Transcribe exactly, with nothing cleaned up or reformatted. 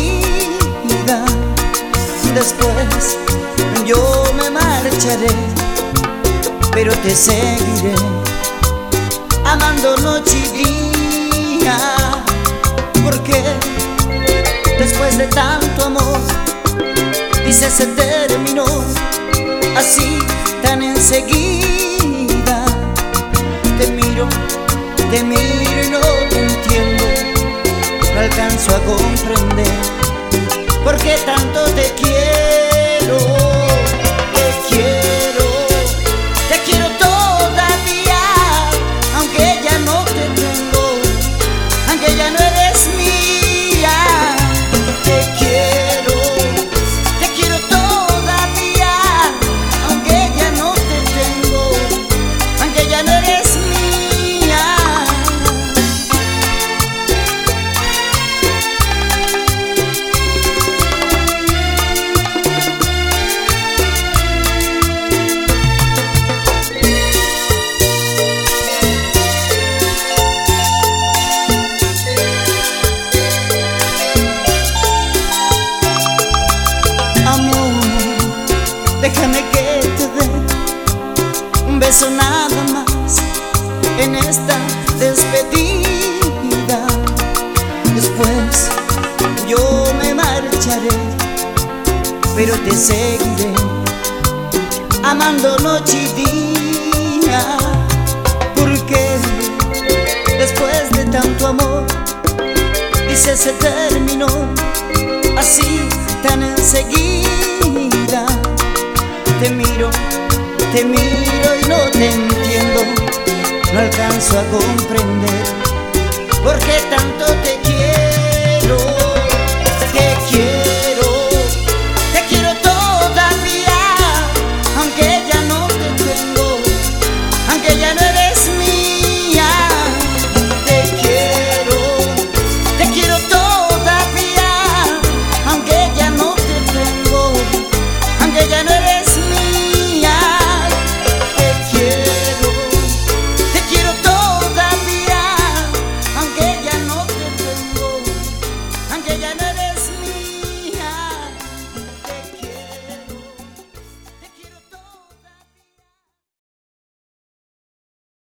vida. Después yo me marcharé, pero te seguiré amando noche y día. Porque después de tanto amor, dice se terminó así tan enseguida. Te miro, te miro y no te entiendo, no alcanzo a comprender por qué tanto te quiero. Te quiero, te quiero todavía, aunque ya no te tengo, aunque ya no eres mía. Te quiero, te quiero todavía, aunque ya no te tengo, aunque ya no eres mía. Déjame que te dé un beso nada más en esta despedida. Después yo me marcharé, pero te seguiré amando noche y día. Porque después de tanto amor, dice se terminó así tan enseguida. Te miro, te miro y no te entiendo, no alcanzo a comprender por qué tanto te quiero.